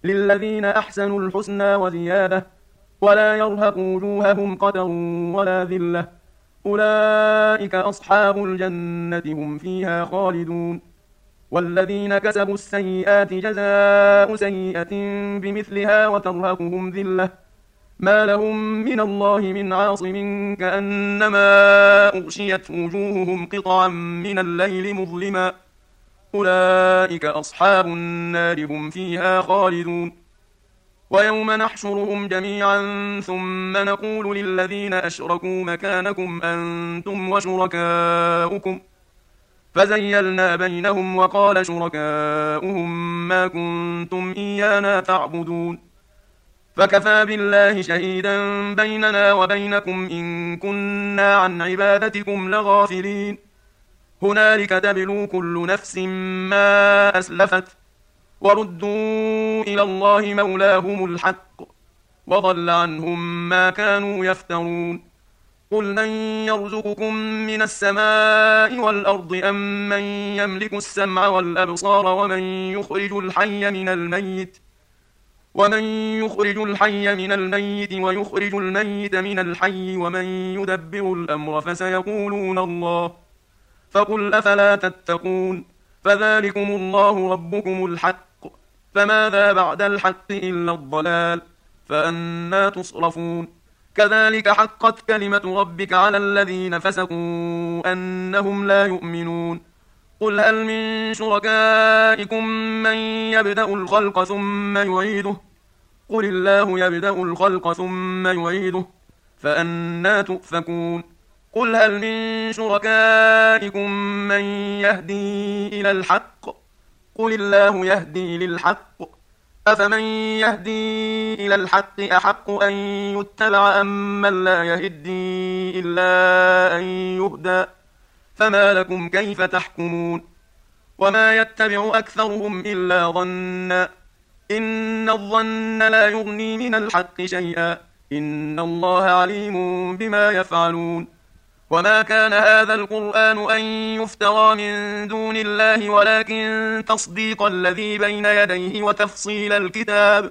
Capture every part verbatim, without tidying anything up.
للذين أحسنوا الحسنى وزيادة ولا يرهق وجوههم قتر ولا ذلة أولئك أصحاب الجنة هم فيها خالدون. والذين كسبوا السيئات جزاء سيئة بمثلها وترهقهم ذلة ما لهم من الله من عاصم كأنما أغشيت وجوههم قطعا من الليل مظلما أولئك أصحاب النار هم فيها خالدون. ويوم نحشرهم جميعا ثم نقول للذين أشركوا مكانكم أنتم وشركاؤكم فزيلنا بينهم وقال شركاؤهم ما كنتم إيانا تعبدون فكفى بالله شهيدا بيننا وبينكم إن كنا عن عبادتكم لغافلين هنالك تبلو كل نفس ما أسلفت وردوا إلى الله مولاهم الحق وضل عنهم ما كانوا يفترون قل من يرزقكم من السماء والأرض أم من يملك السمع والأبصار ومن يخرج الحي من الميت ومن يخرج الحي من الميت ويخرج الميت من الحي ومن يدبر الأمر فسيقولون الله فقل أفلا تتقون فذلكم الله ربكم الحق فماذا بعد الحق إلا الضلال فأنى تصرفون كذلك حقت كلمة ربك على الذين فسقوا أنهم لا يؤمنون قل هل من شركائكم من يبدأ الخلق ثم يعيده قل الله يبدأ الخلق ثم يعيده فأنى تؤفكون قل هل من شركائكم من يهدي إلى الحق قل الله يهدي للحق أفمن يهدي إلى الحق أحق أن يتبع أم من لا يهدي إلا أن يهدى فما لكم كيف تحكمون وما يتبع أكثرهم إلا ظنا إن الظن لا يغني من الحق شيئا إن الله عليم بما يفعلون وما كان هذا القرآن أن يفترى من دون الله ولكن تصديق الذي بين يديه وتفصيل الكتاب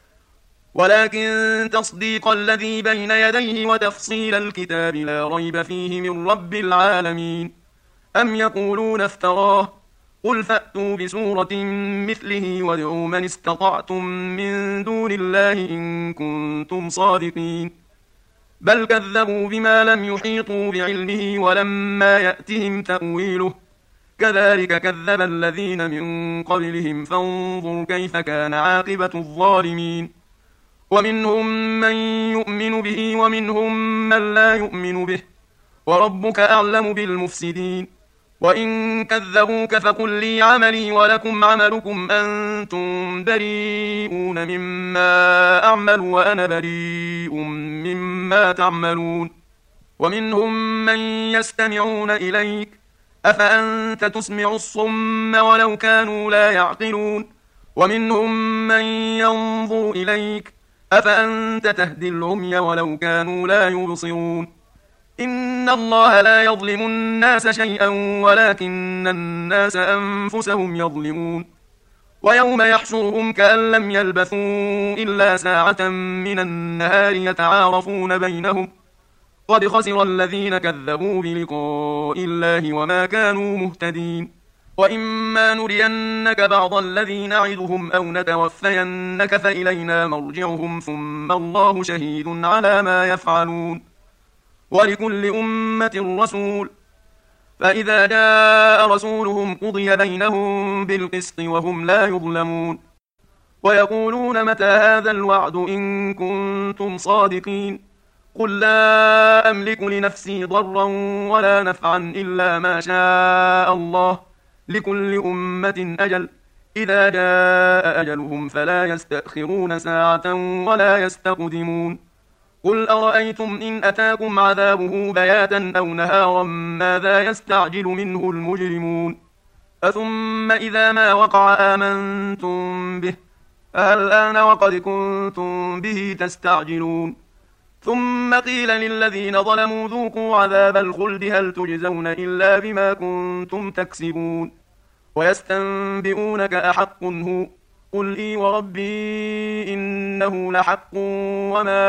ولكن تصديق الذي بين يديه وتفصيل الكتاب لا ريب فيه من رب العالمين أم يقولون افتراه قل فأتوا بسورة مثله وادعوا من استطعتم من دون الله إن كنتم صادقين بل كذبوا بما لم يحيطوا بعلمه ولما يأتهم تأويله كذلك كذب الذين من قبلهم فانظر كيف كان عاقبة الظالمين ومنهم من يؤمن به ومنهم من لا يؤمن به وربك أعلم بالمفسدين وإن كذبوك فقل لي عملي ولكم عملكم أنتم بريئون مما أعمل وأنا بريء مما تعملون ومنهم من يستمعون إليك أفأنت تسمع الصم ولو كانوا لا يعقلون ومنهم من ينظر إليك أفأنت تهدي العمي ولو كانوا لا يبصرون إن الله لا يظلم الناس شيئا ولكن الناس أنفسهم يظلمون ويوم يحشرهم كأن لم يلبثوا إلا ساعة من النهار يتعارفون بينهم قد خسر الذين كذبوا بلقاء الله وما كانوا مهتدين وإما نرينك بعض الذي نعدهم أو نتوفينك فإلينا مرجعهم ثم الله شهيد على ما يفعلون ولكل أمة رسول فإذا جاء رسولهم قضي بينهم بالقسط وهم لا يظلمون ويقولون متى هذا الوعد إن كنتم صادقين قل لا أملك لنفسي ضرا ولا نفعا إلا ما شاء الله لكل أمة أجل إذا جاء أجلهم فلا يستأخرون ساعة ولا يستقدمون قل أرأيتم إن أتاكم عذابه بياتا أو نهارا ماذا يستعجل منه المجرمون أثم إذا ما وقع آمنتم به الآن وقد كنتم به تستعجلون ثم قيل للذين ظلموا ذوقوا عذاب الخلد هل تجزون إلا بما كنتم تكسبون ويستنبئونك أحق هو قل إي وربي إنه لحق وما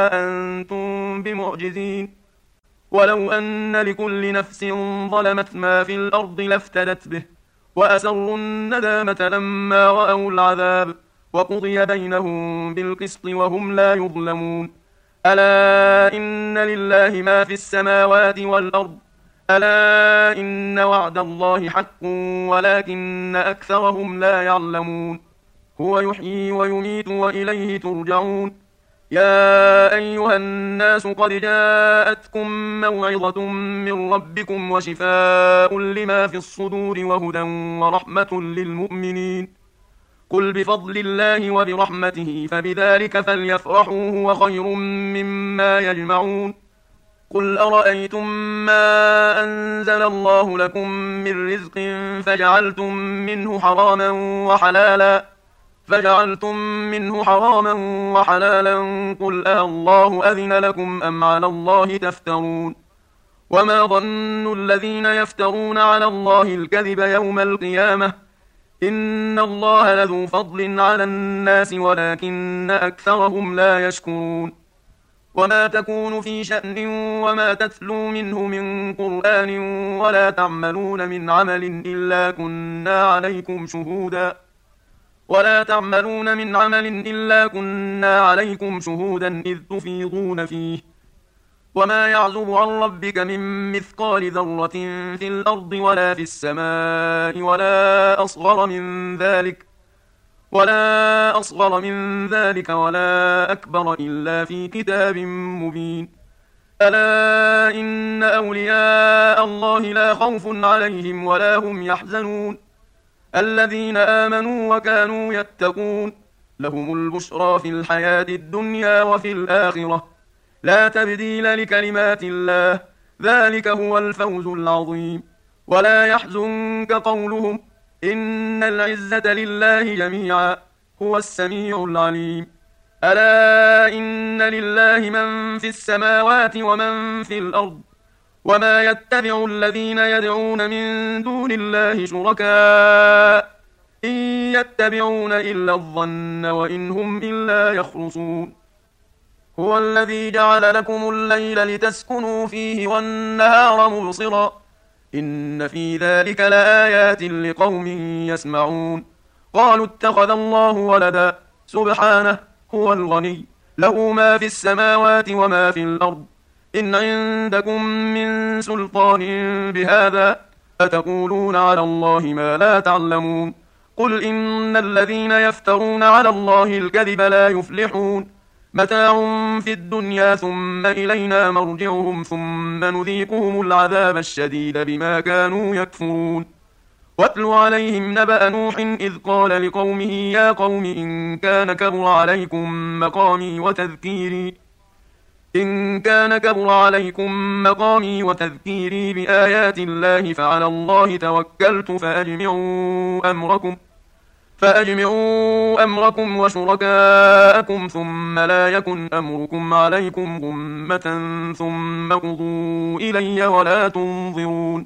أنتم بمعجزين. ولو أن لكل نفس ظلمت ما في الأرض لافتدت به وأسروا الندامة لما رأوا العذاب وقضي بينهم بالقسط وهم لا يظلمون. ألا إن لله ما في السماوات والأرض ألا إن وعد الله حق ولكن أكثرهم لا يعلمون. هو يحيي ويميت وإليه ترجعون. يا أيها الناس قد جاءتكم موعظة من ربكم وشفاء لما في الصدور وهدى ورحمة للمؤمنين. قل بفضل الله وبرحمته فبذلك فليفرحوا هو خير مما يجمعون. قل أرأيتم ما أنزل الله لكم من رزق فجعلتم منه حراما وحلالا فجعلتم منه حراما وحلالا قل أالله أذن لكم أم على الله تفترون. وما ظن الذين يفترون على الله الكذب يوم القيامة إن الله لذو فضل على الناس ولكن أكثرهم لا يشكرون. وما تكون في شأن وما تتلو منه من قرآن ولا تعملون من عمل إلا كنا عليكم شهودا ولا تعملون من عمل إلا كنا عليكم شهودا إذ تفيضون فيه. وما يعزب عن ربك من مثقال ذرة في الأرض ولا في السماء ولا أصغر من ذلك ولا أصغر من ذلك ولا أكبر إلا في كتاب مبين. ألا إن أولياء الله لا خوف عليهم ولا هم يحزنون الذين آمنوا وكانوا يتقون لهم البشرى في الحياة الدنيا وفي الآخرة لا تبديل لكلمات الله ذلك هو الفوز العظيم. ولا يحزنك قولهم إن العزة لله جميعا هو السميع العليم. ألا إن لله من في السماوات ومن في الأرض وما يتبع الذين يدعون من دون الله شركاء إن يتبعون إلا الظن وإن هم إلا يخرصون. هو الذي جعل لكم الليل لتسكنوا فيه والنهار مبصرا إن في ذلك لآيات لقوم يسمعون. قالوا اتخذ الله ولدا سبحانه هو الغني له ما في السماوات وما في الأرض إن عندكم من سلطان بهذا أتقولون على الله ما لا تعلمون. قل إن الذين يفترون على الله الكذب لا يفلحون متاع في الدنيا ثم إلينا مرجعهم ثم نذيقهم العذاب الشديد بما كانوا يكفرون. واتل عليهم نبأ نوح إذ قال لقومه يا قوم إن كان كبر عليكم مقامي وتذكيري إن كان كبر عليكم مقامي وتذكيري بآيات الله فعلى الله توكلت فأجمعوا أمركم فأجمعوا أمركم وشركاءكم ثم لا يكن أمركم عليكم غمة ثم قضوا إلي ولا تنظرون.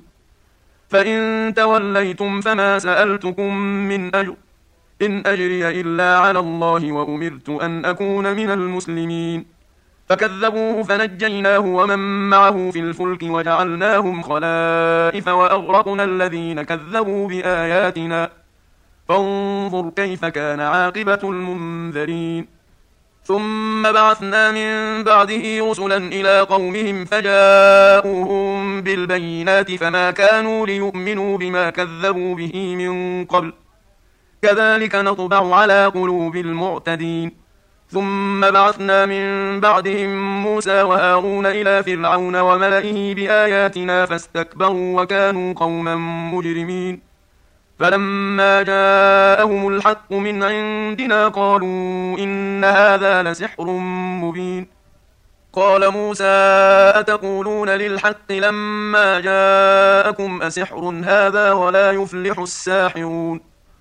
فإن توليتم فما سألتكم من أجر إن أجري إلا على الله وأمرت أن أكون من المسلمين. فكذبوه فنجيناه ومن معه في الفلك وجعلناهم خلائف وأغرقنا الذين كذبوا بآياتنا فانظر كيف كان عاقبة المنذرين. ثم بعثنا من بعده رسلا إلى قومهم فجاءوهم بالبينات فما كانوا ليؤمنوا بما كذبوا به من قبل كذلك نطبع على قلوب المعتدين. ثم بعثنا من بعدهم موسى وهارون إلى فرعون وملئه بآياتنا فاستكبروا وكانوا قوما مجرمين. فلما جاءهم الحق من عندنا قالوا إن هذا لسحر مبين. قال موسى أتقولون للحق لما جاءكم أسحر هذا ولا يفلح الساحرون.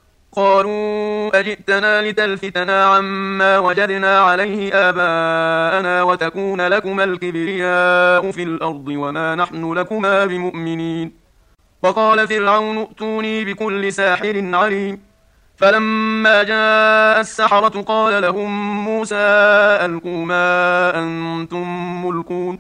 قالوا أجئتنا لتلفتنا عما وجدنا عليه آباءنا وتكون لكما الكبرياء في الأرض وما نحن لكما بمؤمنين. وقال فرعون ائتوني بكل ساحر عليم فلما جاء السحرة قال لهم موسى ألقوا ما أنتم ملقون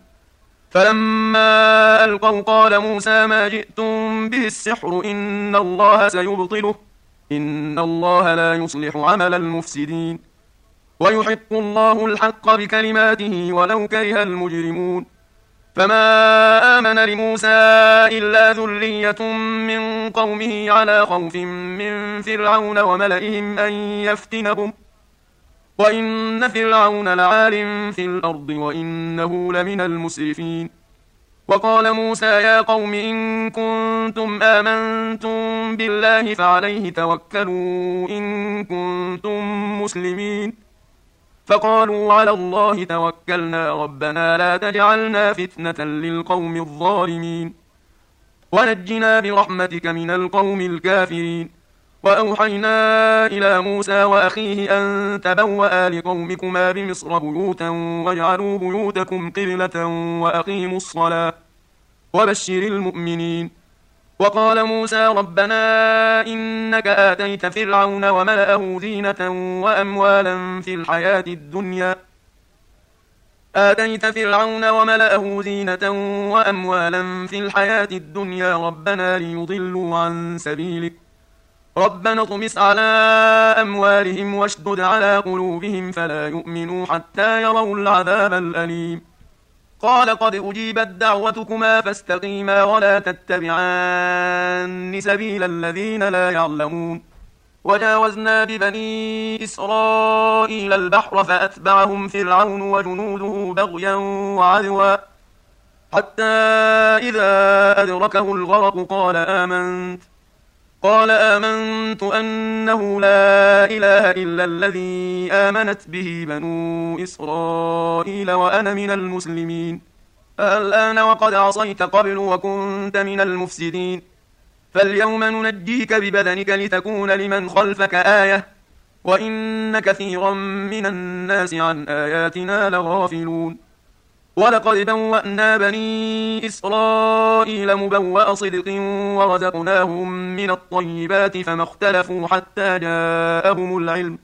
فلما ألقوا قال موسى ما جئتم به السحر إن الله سيبطله إن الله لا يصلح عمل المفسدين ويحق الله الحق بكلماته ولو كره المجرمون فما آمن لموسى إلا ذرية من قومه على خوف من فرعون وملئهم أن يفتنهم وإن فرعون لعال في الأرض وإنه لمن المسرفين وقال موسى يا قوم إن كنتم آمنتم بالله فعليه توكلوا إن كنتم مسلمين فقالوا على الله توكلنا ربنا لا تجعلنا فتنة للقوم الظالمين ونجنا برحمتك من القوم الكافرين وأوحينا إلى موسى وأخيه أن تبوأ لقومكما بمصر بيوتا واجعلوا بيوتكم قبلة وأقيموا الصلاة وبشر المؤمنين وقال موسى ربنا إنك آتيت فرعون وملأه زينة وأموالا في الحياة الدنيا آتيت فرعون وملأه زينة وأموالا في الحياة الدنيا ربنا ليضلوا عن سبيلك ربنا اطمس على أموالهم واشدد على قلوبهم فلا يؤمنوا حتى يروا العذاب الأليم قال قد أجيبت دعوتكما فاستقيما ولا تتبعان سبيل الذين لا يعلمون وجاوزنا ببني إسرائيل البحر فأتبعهم فرعون وجنوده بغيا وعدوا حتى إذا أدركه الغرق قال آمنت قال آمنت أنه لا إله إلا الذي آمنت به بنو إسرائيل وأنا من المسلمين الآن وقد عصيت قبل وكنت من المفسدين فاليوم ننجيك ببدنك لتكون لمن خلفك آية وإن كثيرا من الناس عن آياتنا لغافلون ولقد بوأنا بني إسرائيل مبوأ صدق ورزقناهم من الطيبات فما اختلفوا حتى جاءهم العلم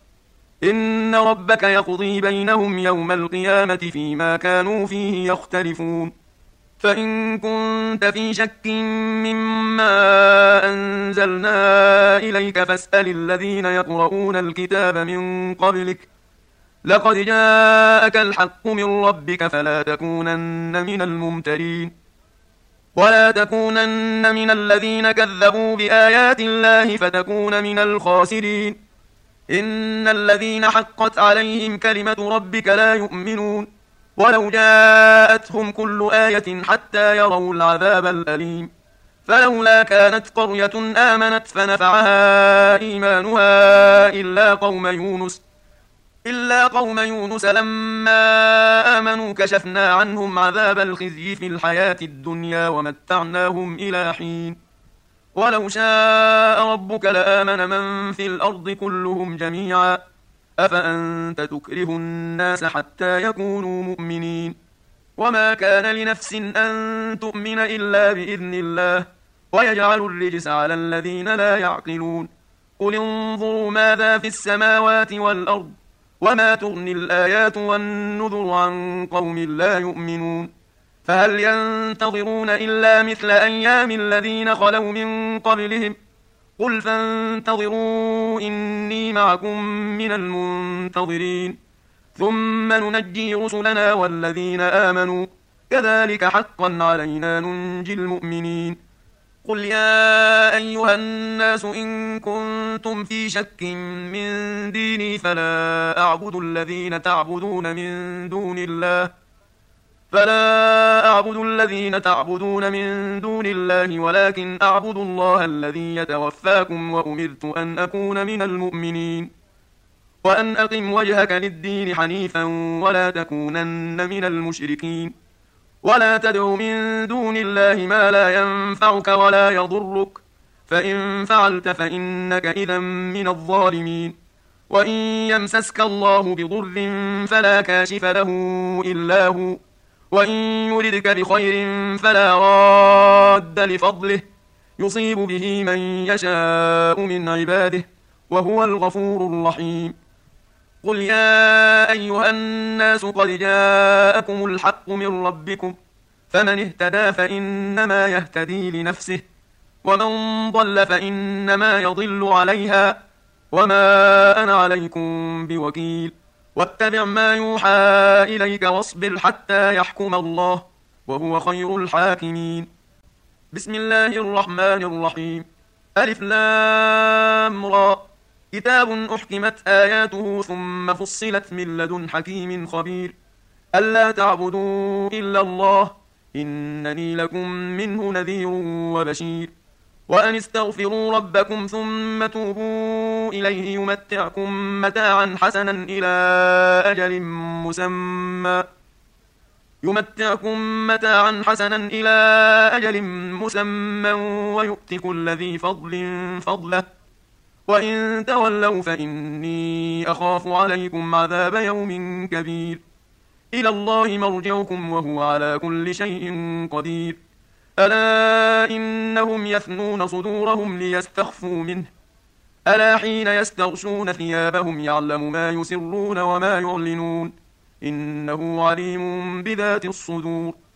إن ربك يقضي بينهم يوم القيامة فيما كانوا فيه يختلفون فإن كنت في شك مما أنزلنا إليك فاسأل الذين يقرؤون الكتاب من قبلك لقد جاءك الحق من ربك فلا تكونن من الممترين ولا تكونن من الذين كذبوا بآيات الله فتكون من الخاسرين إن الذين حقت عليهم كلمة ربك لا يؤمنون ولو جاءتهم كل آية حتى يروا العذاب الأليم فلولا كانت قرية آمنت فنفعها إيمانها إلا قوم يونس إلا قوم يونس لما آمنوا كشفنا عنهم عذاب الخزي في الحياة الدنيا ومتعناهم إلى حين ولو شاء ربك لآمن من في الأرض كلهم جميعا أفأنت تكره الناس حتى يكونوا مؤمنين وما كان لنفس أن تؤمن إلا بإذن الله ويجعل الرجس على الذين لا يعقلون قل انظروا ماذا في السماوات والأرض وما تغني الآيات والنذر عن قوم لا يؤمنون فهل ينتظرون إلا مثل أيام الذين خلوا من قبلهم قل فانتظروا إني معكم من المنتظرين ثم ننجي رسلنا والذين آمنوا كذلك حقا علينا ننجي المؤمنين قل يا أيها الناس إن كنتم في شك من ديني فلا أعبد الذين تعبدون من دون الله فلا أعبد الذين تعبدون من دون الله ولكن أعبد الله الذي يتوفاكم وأمرت أن أكون من المؤمنين وأن أقم وجهك للدين حنيفا ولا تكونن من المشركين ولا تدع من دون الله ما لا ينفعك ولا يضرك فإن فعلت فإنك إذا من الظالمين وإن يمسسك الله بضر فلا كاشف له إلا هو وإن يردك بخير فلا راد لفضله يصيب به من يشاء من عباده وهو الغفور الرحيم. قل يا أيها الناس قد جاءكم الحق من ربكم، فمن اهتدى فإنما يهتدي لنفسه، ومن ضل فإنما يضل عليها، وما أنا عليكم بوكيل. واتبع ما يوحى إليك واصبر حتى يحكم الله، وهو خير الحاكمين. بسم الله الرحمن الرحيم. ألف لام را، كتاب أحكمت آياته ثم فصلت من لدن حكيم خبير. ألا تعبدوا إلا الله إنني لكم منه نذير وبشير. وأن استغفروا ربكم ثم توبوا إليه يمتعكم متاعا حسنا إلى أجل مسمى يمتعكم متاعا حسنا إلى أجل مسمى ويؤت كل ذي فضل فضله، وإن تولوا فإني أخاف عليكم عذاب يوم كبير. إلى الله مرجعكم وهو على كل شيء قدير. ألا إنهم يثنون صدورهم ليستخفوا منه، ألا حين يستغشون ثيابهم يعلم ما يسرون وما يعلنون، إنه عليم بذات الصدور.